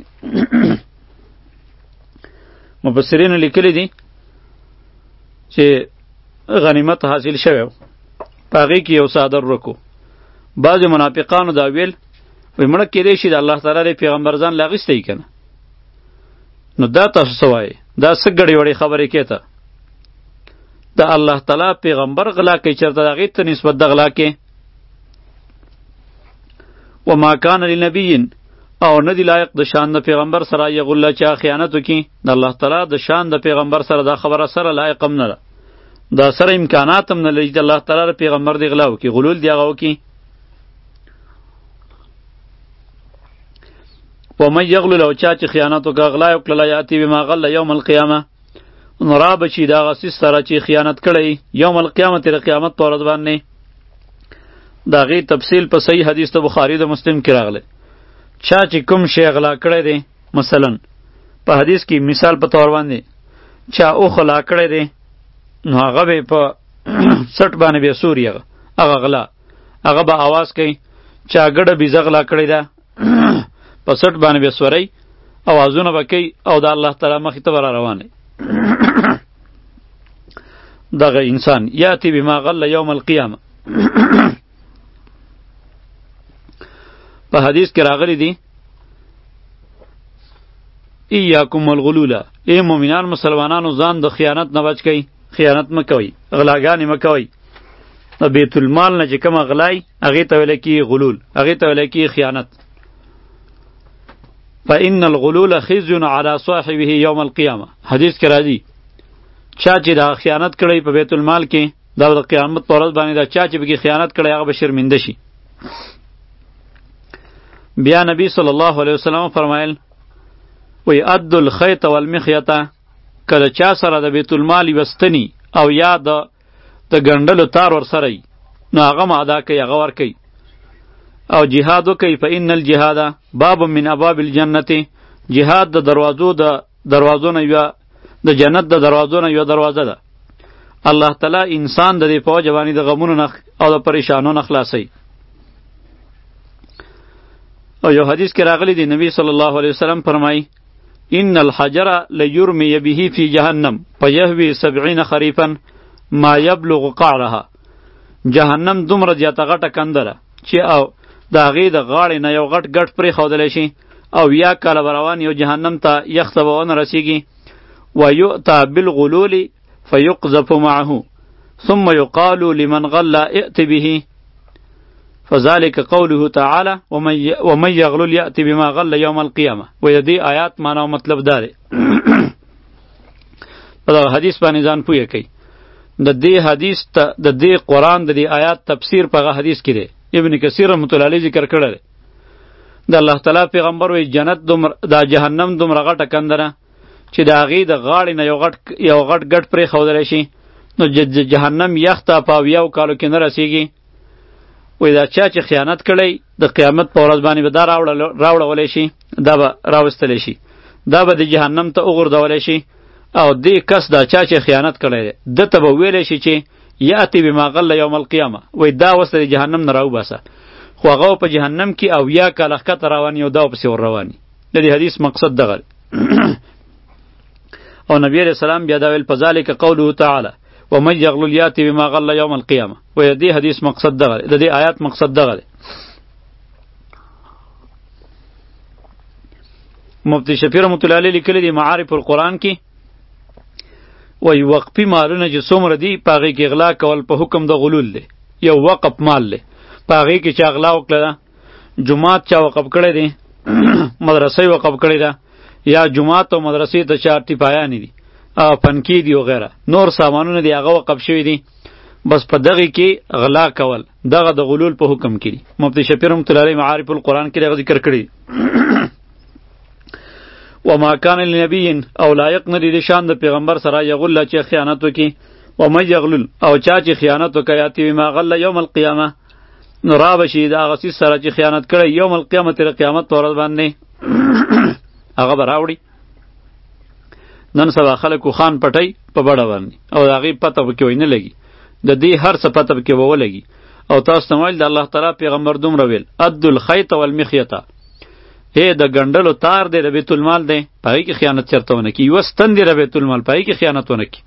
مفسرین لیکلی دي چې غنیمت حاصل شوی په هغې کې یو څادر ورکو. بعضې منافقانو دا ویل وایي مړه کېدی شي د الله تعالی د پیغمبر ځان له اخیستی که نه. نو دا تاسو څه وایې؟ دا څه ګډې وړې خبرې کې ته د الله تعالی پیغمبر غلا کوي، چېرته د هغې ته نسبت د غلا کې. وما کان لنبي، او نه دی لایق د شان د پیغمبر سره یغله چا خیانت وکړي. د الله تعالی د شان د پیغمبر سره دا خبره سره لایق هم نه ده، دا سره امکانات هم نه لري چې الله تعالی د پیغمبر دی غلا وکړي، غلول دی هغه وکړي. ومن یغلل، او چا چې خیانت وکړه غلا یې وکړله یاتي بما غل یوم القیامه، نو را به چې د هغه څیز سره چې خیانت کړی یوم القیامت د قیامت په ورځ باندې. د هغې تفصیل په صحیح حدیث د بخاري د مسلم کې راغلی. چا چې کوم شی غلا کړی دی، مثلا په حدیث کې مثال په طور باندې چا او غلا کړی دی، نو هغه به په سټ باندې به سوري هغه هغه غلا هغه به आवाज کوي چا ګډه بیزه غلا کړی ده په سټ باندې به سوري اوازونه به کوي او د الله تعالی مخې ته به را روان دی. دغه انسان یاتی بما غل یوم القیامه. په حدیث کې راغلی دی ایاکم الغلول، ای مومنان مسلمانانو ځان د خیانت نه بچ کئ، خیانت مه کوئ، غلاګانې مه کوئ. د بیت المال نه چې کومه غلای هغې ته ویلی کېږي غلول، هغې ته ویلی کېږي خیانت. فإن الغلول خزي على صاحبه یوم القیامه. حدیث کې راځي چا چې دا خیانت کړی په بیت المال کې، دا د قیامت په ورځ باندې دا چا چې پکې خیانت کړی هغه به شرمنده شي. بیا نبی صلی الله علیه وسلم فرمایل وی ادو الخیط والمخیطه، کله چا سره د بیت المال وستنی او یا د د ګنډلو تار ورسره وي نو هغه م ادا کوي، هغه ورکوي. او جهاد وکوي. فإن الجهاد باب من ابواب الجنة، جهاد د دروازو د دروازو نه یوه د جنت د دروازو نه یوه دروازه ده. الله تعالی انسان د دې په وجه باندې د غمونو نه او د پریشانو نه خلاصوي. او یو حدیث کې راغلی دی نبی صلی الله علیه وسلم فرمایي ان الحجر لیرمی به فی جهنم فیهوی سبعین خریفا ما یبلغ قعرها. جهنم دومره زیاته غټه کنده ده چې او د هغې د غاړې نه یو غټ ګټ پرېښودلی شي او یا کاله به روان یو جهنم ته یخ ته به ونه رسېږي ويؤتى بالغلول فيقذف معه ثم يقال لمن غل ائت به فذلك قوله تعالى ومن يغلل يأتي بما غل يوم القیامه. و دې آیات معنا او مطلب دا دی په دا حدیث باندې ځان پوهه کوي. د دې حدیث ته د دې قرآن د دې آیات تفسیر په حدیث کې دی. ابن کثیر رحمت الله علیه ذکر کړی دی د الله تعالی پیغمبر وی جنت دومره دا جهنم دومره غټه کنده چې د هغې د غاړې نه یو غټ یو غټ ګټ پرې ښودلی شي نو جهنم یخ ته په اویاو کالو کې نه رسیږي. وی دا چا چې خیانت کړی د قیامت په ورځ باندې به دا راوړولی شي دا به راوستلی شي دا به د جهنم ته وغورځولی شي او دې کس دا چا چې خیانت کړی دی ده ته به ویلی شي چې یاتی بما غل یوم القیامه وی دا اوس د جهنم نه راوباسه خو هغه په جهنم کې اویا کاله ښکته رواني او دا پسې ور رواني. د دې حدیث مقصد دغه او نبی علیہ السلام بیا دا ویل فذلک قوله تعالی ومن یغلل یاتی بما غل یوم القیامه. و دې حدیث مقصد دغه د دې آیات مقصد دغه مفتی شفیع رحمت الله علیه لیکلی دی معارف القرآن کې وی وقفی مالونه چې څومره دي په هغې کې اغلا کول په حکم د غلول دی. یو وقف مال دی په هغې کې چې اغلا وکړه ده جومات چا وقف کړی دی مدرسې وقف کړی ده یا جومات او مدرسې ته چا ټیپایانې دي پنکې دي وغیره نور سامانونه دي هغه وقف شوي دي بس په دغې کې غلا کول دغه د غلول په حکم کې دي. مفتی شفیع رحمت الله علیه معارف القرآن کې دغه ذکر کړی وما کان لنبی او لایق نه دی د شان د پیغمبر سره یغل چې خیانت وکړي ومن یغلل او چا چې خیانت وکړي یاتی بما غل یوم القیامه نو را بشي د هغه څیز سره چې خیانت کړی یوم القیامه تر قیامت په ورځ باندې هغه به راوړي. نن سبا خلکو خان پټی په بډه باندې او د هغې پته پکې وی نه لګي د دې هر څه پته پکې به ولګي او تاسو ته ویل د الله تعالی پیغمبر دومره ویل ادو الخیط والمخیطه هی د ګنډلو تار دی د بیت المال دی په هغې کې خیانت چېرته ونه کړي یوه ستن دی د بیت المال په هغې کې خیانت ونه کړي.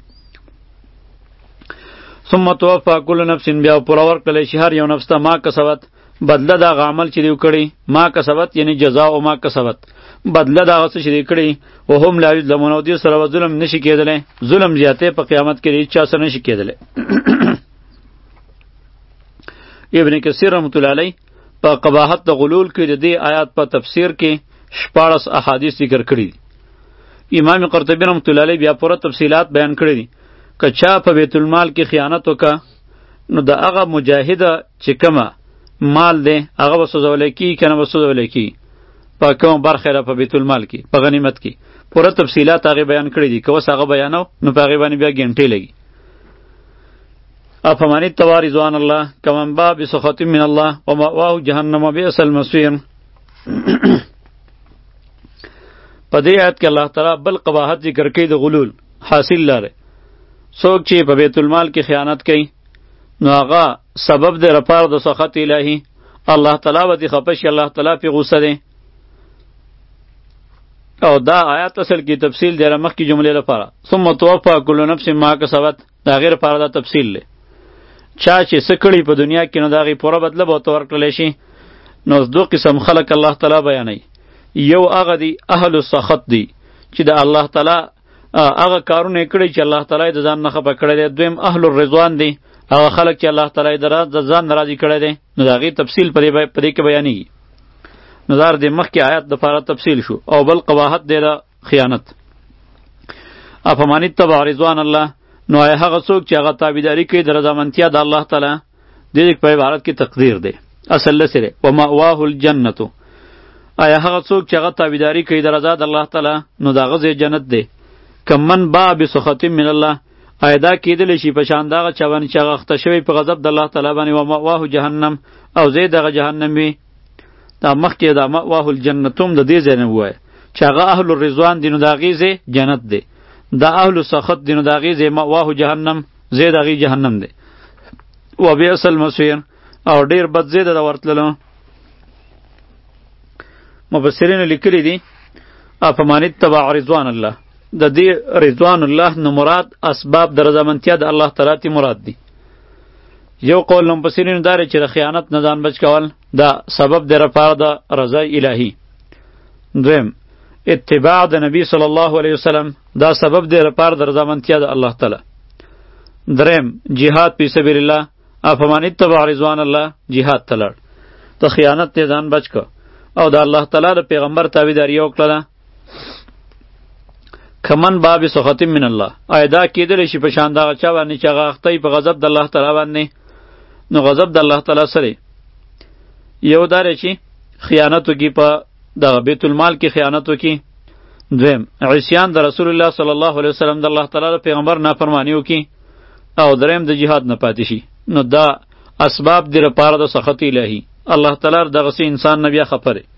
ثم توفا کل نفس بیا پوره ورکړلی شي هر یو نفس ته ما کسبت بدله د هغه عمل چې دی کړی ما کسبت یعنی جزا او ما کسبت بدله د هغه څه چې دی کړی و هم لا یظلمون او دې سره به ظلم نشي کېدلی ظلم زیاتی په قیامت کې د هېچ چا سره نشي کېدلی. ابن کثیر رحمت الله علیه په قباحت د غلول کې د دې آیات په تفسیر کې شپاړس احادیث ذکر کړي دي. امام قرطبي رحمت الله علیه بیا پوره تفصیلات بیان کړي دي که چا په بیت المال کې خیانت وکړه نو د هغه مجاهده چې کومه مال دی هغه به سوځولی کېږي که نه به سوځولی کېږي په کومه برخه یې په بیت المال کې په غنیمت کې پوره تفصیلات هغې بیان کړي دي که اوس هغه بیانو نو په هغې باندې بیا ګنټې لګي. افمن اتبع رضوان الله کمن باء بسخط من الله ومأواه جهنم وبئس المصير. په دې آیت کې الله تعالی بل قباحت ذکر کوي د غلول حاصل لاره څوک چې په بیت المال کې خیانت کوي نو هغه سبب دی لپاره د سخط الهي الله تعالی به دې خفه شي الله تعالی پې غصه دی. او دا آیات اصل کې تفصیل دی مخکې جملې لپاره ثم توفا کل نفس ما کسبت د هغې لپاره دا تفصیل دی چا چې څه کړي په دنیا کې نو د هغې پوره بدله به ورته ورکړلی شي. نو دو قسم خلق الله تعالی بیانوي یو هغه دی اهل السخط دی چې د الله تعالی هغه کارونه یې کړي چې الله تعالی د ځان نه خفه کړی دی. دویم اهل الرضوان دی هغه خلک چې الله تعالی د ځان نه راضي کړی دی نو د هغې تفصیل په دې کې بیانېږي. نو دا د مخکې آیات دپاره تفصیل شو او بل قباحت دی د خیانت. افمن اتبع رضوان الله نو آیا هغه څوک چې هغه تابعداري کوي د رضامندتیا د الله تعالی د دې په عبارت کې تقدیر دی اصل لسره ومأواه الجنة آیا هغه څوک چې هغه تابعداري کوي د رضا د الله تعالی نو د هغه ځای جنت دی. کمن باء بسخط من الله آیا دا کېدلی شي په شان د هغه چا باندې چې هغه اخته شوی په غضب د الله تعالی باندې ومأواه جهنم او ځای دغه جهنم وي. دا مخکې د مأواه الجنتم د دې ځای نه ووایه چې هغه اهل الرضوان دی نو د هغې ځای جنت دی دا اهل السخط دی نو د هغې ځای مأواه جهنم ځای د هغې جهنم دی. وبئس المصیر او ډېر بد ځای ده د ورتللو. مفسرینو لیکلي دي افمن اتبع رضوان الله د دې رضوان الله نو مراد اسباب د رضامندتیا د الله تعالی تی مراد دي. یو قول مفسرینو دا چې د خیانت نه ځان بچ کول دا سبب دی لپاره د رضای الهی. دویم اتباع د نبی صلی الله علیه وسلم دا سبب دی لپاره د رضامندتیا د الله تعالی. دریم جهاد فی سبیل الله، افمن اتبع رضوان الله، جهاد ته لاړ، ته خیانت ته ځان بچ که او د الله تعالی د پیغمبر تابعداري وکړه. کمن باب سخط من الله، ایدا کېدلی شي په شان دغه چا باندې چې هغه اختی په غضب د الله تعالی باندې. نو غضب د الله تعالی سره یو دا دی چې خیانت وکړي، په دغه بیت المال کې خیانت وکړي. دویم عصیان د رسول الله صلی الله علیه وسلم د الله تعالی د پیغمبر نافرمانی وکړي. او دریم د جهاد نه پاتې شي. نو دا اسباب دی لپاره د سخط الهی. الله تعالی دغسې انسان نه بیا خفه دی.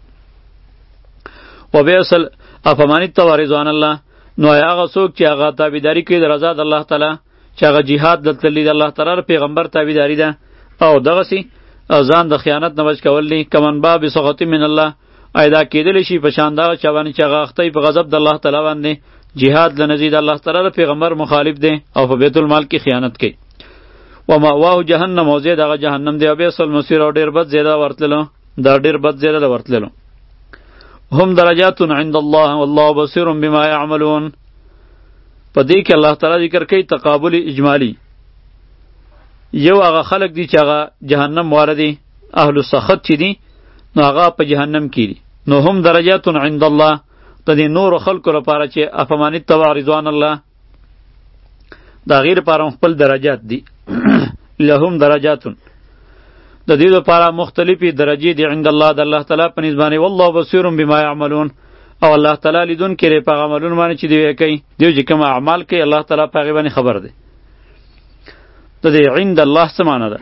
و بیا اصل افمن اتبع رضوان الله، نو هغه څوک چې هغه تابعداري کوي د رضا د الله تعالی، چې هغه جهاد دلته دی د الله تعالی پیغمبر تابعداري ده او دغسې ځان د خیانت نه بچ کول دي. کمن باب سخط من الله، ایدا کېدلی شي په شان دغه چا باندې چې هغه اختی په غضب د الله تعالی باندې، جهاد له نزید الله تعالی پیغمبر مخالف دی او په بیت المال کې خیانت کوي. و مأواه جهنم، او زید هغه جهنم دی او بیس المصیر، او ډېر بد زیاده ورتللو، دا ډېر بد زیاده ورتللو. هم درجات عند الله والله بصیر بما یعملون. په دې کې الله تعالی ذکر کوي تقابل اجمالی. یو هغه خلق دي چې هغه جهنم واردي، اهل السخط چې دي نو هغه په جهنم کې دي. نو هم درجات عند الله، د دې نور خلکو لپاره چې افمن اتبع رضوان الله، دا غیر لپاره خپل درجات دي. لهم درجات، د دې لپاره مختلفې درجې دي عند الله د الله تعالی په نسبت باندې. والله بصیر بما یعملون، او الله تعالی لیدونکی دی په عملونو باندې چې دوی کوي. دوی چې کوم اعمال کوي الله تعالی په هغې باندې خبر دی. د دې عند الله څه معنی ده؟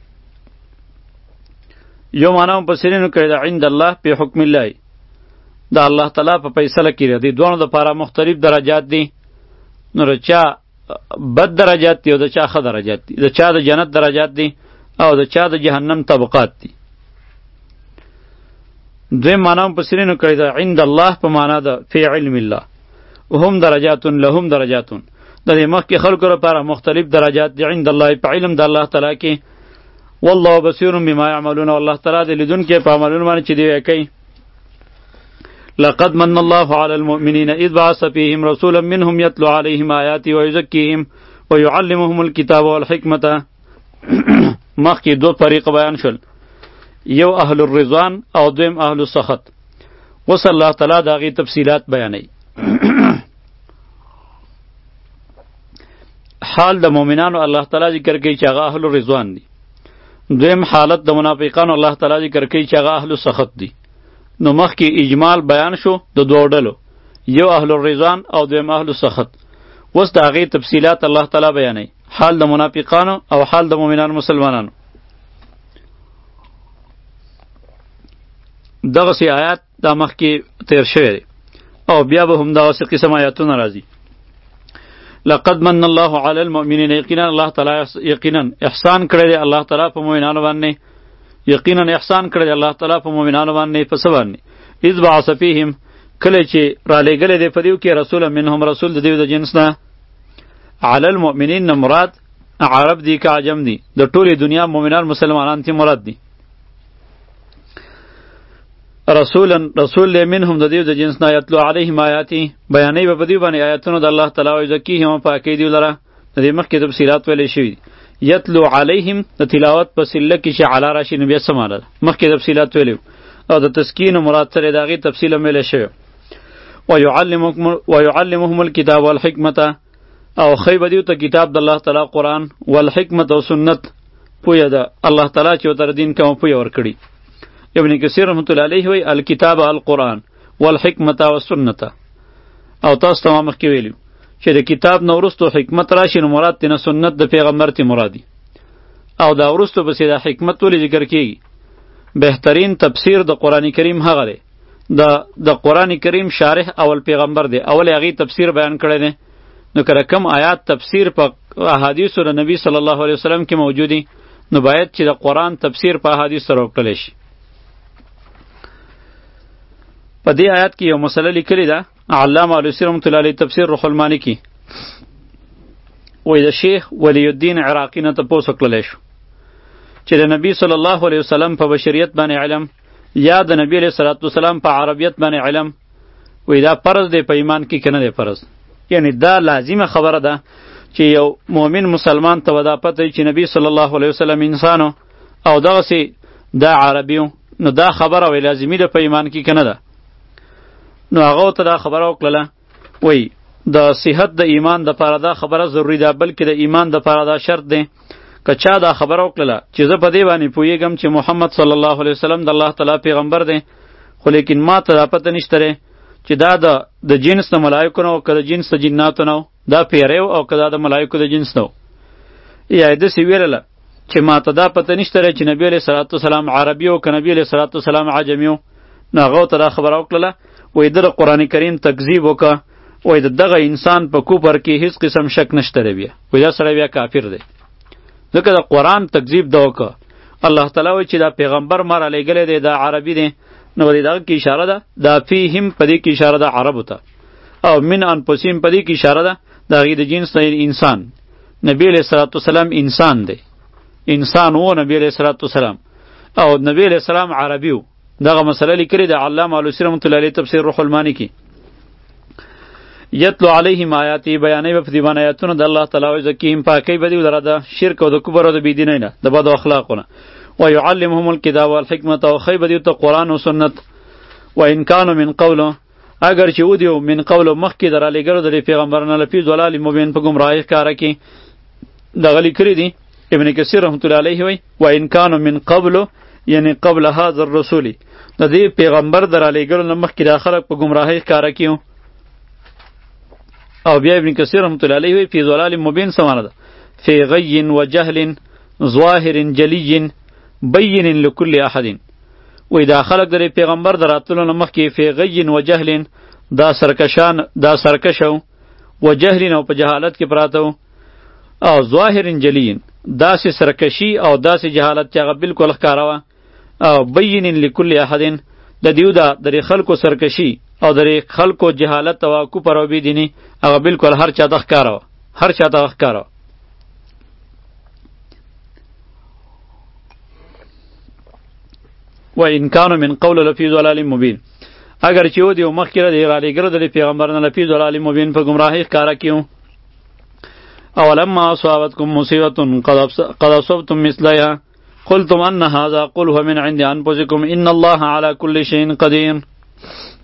یو معنی مفسرینو کړې ده عند الله په حکم الله، د الله تعالی په فیصله کې دی. دوه لپاره مختلف درجات دي. نو د چا بد درجات دي او د چا ښه درجات دي، د چا د جنت درجات دي او د چا د جهنم طبقات دي. دویم معنی مفسرینو کړی ده عند الله په معنا ده فی علم الله، هم درجات لهم درجات، د دې مخکې خلکو لپاره مختلف درجات دي عند الله په علم د الله تعالی کې. والله بصیر بما یعملون، الله تعالی د لیدونکی په عملونو باندې چې دوی کوي. لقد من الله على المؤمنين إذ بعث فيهم رسولا منهم يتلو عليهم آياته ويزكيهم ويعلمهم الكتاب والحكمة. مخکې دو طریق بیان شول، یو اهل الرضوان او دویم اهل السخط. وصل الله تعالی د هغې تفصیلات بیانوي. حال د مؤمنانو الله تعالی ذکر کوي چې هغه اهل الرضوان دي. دویم حالت د منافقانو الله تعالی ذکر کوي چې هغه اهل السخط دي. نو مخکې اجمال بیان شو د دوه ډلو، یو اهل الرضوان او دویم اهل السخط. اوس د هغې تفصیلات الله تعالی بیانوي، حال د منافقانو او حال د مؤمنانو مسلمانانو. دغسې آیات دا مخکې تیر شوی دی او بیا به هم دغسې قسم آیاتونه راځي. لقد من الله علی المؤمنین، یقینا الله تعالی یقینا احسان کړی دی الله تعالی په مؤمنانو باندې. یقینا احسان کړی دی الله تعالی په مؤمنانو باندې. په څه باندې؟ اذ بعث فیهم، کله چې رالیږلی دی په دیو کې رسولا منهم، رسول د دیو د جنس نه. علی المؤمنین نه مراد عرب دی که عجم دی، د ټولې دنیا مؤمنان مسلمانان تی مراد دی. رسولا رسول له منهم د دیو د جنس نه، یتلو علیهم آیاتی، بیانوي به په دیو باندې آیاتونه د الله تعالی، او یزکیهم، پاکوي دیو لره. د دې مخکې تفصیلات ویلی شوي دي. یتلو علیهم د تلاوت په سله کې چې علی راشي نو بیا څه معنی ده؟ مخکې تفصیلات ویلي او د تسکین مراد سره د هغې تفصیل هم ویلی شوی. ویعلمهم الکتاب والحکمة، او ښی به دیو ته کتاب د الله تعالی قرآن، والحکمت او سنت، پویه ده الله تعالی چې ورته دین کومه پویه ورکړي. ابن کثیر رحمت الله علیه وی الکتاب القرآن والحکمت والسنت. او تاسو ته ما مخکې ویلي چې د کتاب نه وروستو حکمت راشي نو مراد تېنه سنت د پیغمبر تی مرادي، او دا وروستو پسې دا حکمت ولې ذکر کیږي؟ بهترین تفسیر د قرآن کریم هغه دی، د د قرآن کریم شارح اول پیغمبر دی، اول هغې تفسیر بیان کړی دی. نو کله کم آیات تفسیر په احادیثو د نبی صلی الله علیه وسلم کې موجودي نو باید چې د قرآن تفسیر په احادیث سره وکړلی شي. په دې آیات کې یو مسله لیکلې ده، علامه علوسی رحمت الله علیه تفسیر روح المانی کې وایي د شیخ ولی الدین عراقي نه تپوس وکړلی شو چې د نبی صلی الله علیه وسلم په بشریت باندې علم یا د نبی علیه صلوات وسلام په عربیت باندې علم، وایي دا فرض دی په ایمان کې که نه دی فرض؟ یعنی دا لازمه خبره ده چې یو مؤمن مسلمان ته ودا پته چې نبی صلی الله علیه وسلم انسانو او دغسې دا عربیو، نو دا خبره وی لازمی ده په ایمان کې که نه ده؟ نو هغه ته دا خبره وکړله وی د صحت د ایمان دپاره دا خبره ضروري ده، بلکې د ایمان دپاره دا شرط دی. که چا دا خبره وکړله چې زه په دې باندې پوهېږم چې محمد صلی الله علیه وسلم د الله تعالی پیغمبر دی، خو لیکن ما ته دا پته نشته دی چې دا د د جنس د ملایکو نه او که د جنس د جناتو نه دا پیریو او که دا د ملایکو د جنس نه یا یې داسې ویلله چې ما ته دا پته نشته دی چې نبي علیه صلات وسلام عربي او که نبي علیه صلات وسلام عجمي و، نو هغه ته دا خبره وکړله وایي ده د قرآن کریم تکذیب وکړه، وایي د دغه انسان په کوپر کې هیڅ قسم شک نشته دی، بیا وایي دا سړی بیا کافر دی. ځکه د قرآن تکذیب ده وکړه. الله تعالی وایي چې دا پیغمبر ما رالیږلی دی دا عربي دی، نو دې دغه کې اشاره ده، دا فیهم په دې کې اشاره ده عربو ته، او من انفسهم په دې کې اشاره ده د هغې د جنس نه انسان. نبی علیه صلات وسلام انسان دی، انسان و نبی علیه صلات وسلام، او نبی علیه السلام عربي و. دغه مسله لیکلې ده علامه علوسی رحمة الله علیه تفسیر روح المانی کې. یتلو علیهم آیاتی بیانوي به په دې باندې آیاتونه د الله تعالی او زکیهم پاکۍ به دي لره د شرک او د کفر او د بېدینۍ نه د بدو اخلاقونه، ویعلمهم الکتاب والحکمة او ښی به دي ته قرآن او سنت. وان کانوا من قبل اگر چې ودیو من قبل مخکې د رالیږلو د دې پیغمبرانه لفي ضلال مبین په ګمراهۍ ښکاره کې دغه لیکلي دي. ابن کثیر رحمة الله علیه وایي وان کانوا من قبل یعنی قبل هذا الرسول، د دې پیغمبر د رالیږلو نه مخکې دا خلک په ګمراهۍ ښکاره کې. او بیا ابن کثیر رحمة الله علیه وی فی ضلال مبین سمانه ده فی غی و جهل ظاهر جلی بین لکل احد. وی دا خلق در پیغمبر در راتلو نه مخکې فی غی و جهل دا سرکشان دا سرکشو و جهل او په جهالت کې پراتو، او ظاهر جلی داسې سرکشی او داسې جهالت چې هغه بالکل ښکاره وه، او بین لکل احد د دیو دا در خلکو سرکشی او در خلکو جهالت او کفر او بېدیني هغه بالکل هر چا ته ښکاره وه، هر چا ته ښکاره. و ان کانوا من قول لفی ضلال مبین، اگر چې و دی مخکې د رالیږلو د پیغمبرانه لفی ضلال مبین په ګمراهۍ ښکاره کیو. اولما اصابتکم مصیبة قد اصبتم مثلیها قلتم ان هذا قل هو من عند انفسکم ان الله على كل شيء قدیر.